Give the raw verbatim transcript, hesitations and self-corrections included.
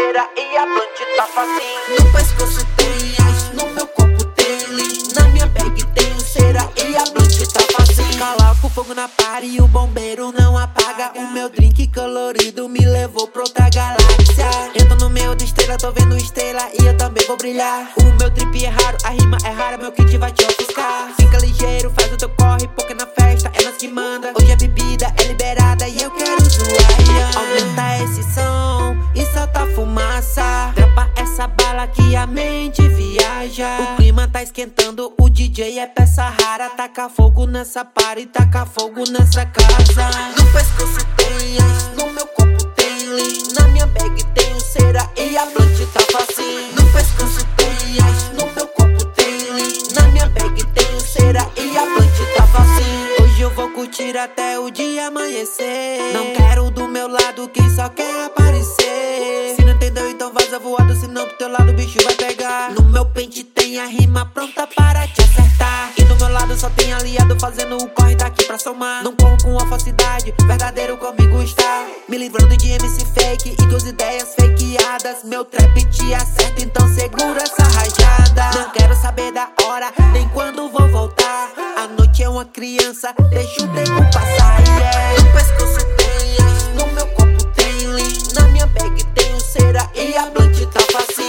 cera e a blunt tá facinho. No pescoço tem ice, no meu corpo tem lean. Na minha bag tem cera e a blunt tá facinho. Coloco fogo na party e o bombeiro não apaga. O meu drink colorido me levou pra outra galáxia. Eu tô no meio da estrela, tô vendo estrela e eu também vou brilhar. O meu drip é raro, a rima é rara, meu kit vai te ofuscar. Fica ligeiro, faz o teu corre, porque na festa é nós que manda. Hoje a bebida é liberada e eu quero zoar, yeah. Aumenta esse som e solta fumaça. Trepa essa bala que a mente viaja. O clima tá esquentando, o D J é peça rara. Taca fogo nessa party, taca fogo nessa casa. No pescoço tem ice, no meu corpo tem lean. Na minha bag tem cera e a blunt tá facinho. No pescoço tem ice, no meu corpo tem lean. Na minha bag tem cera e a blunt tá facinho. Hoje eu vou curtir até o dia amanhecer. Não quero do meu lado quem só quer aparecer. Se não entendeu então vaza voado, senão do teu lado o bicho vai pegar. No meu pente tem a rima pronta para te acertar. E do meu lado só tem aliado fazendo o corre daqui pra somar. Não corro com a falsidade, verdadeiro comigo está. Me livrando de M C fake e duas ideias fakeadas. Meu trap te acerta, então segura essa rajada. Não quero saber da hora, nem quando vou voltar. A noite é uma criança, deixa o tempo passar, yeah. No pescoço tem ice, no meu corpo tem lean. Na minha bag tem cera e a blunt tá facinho.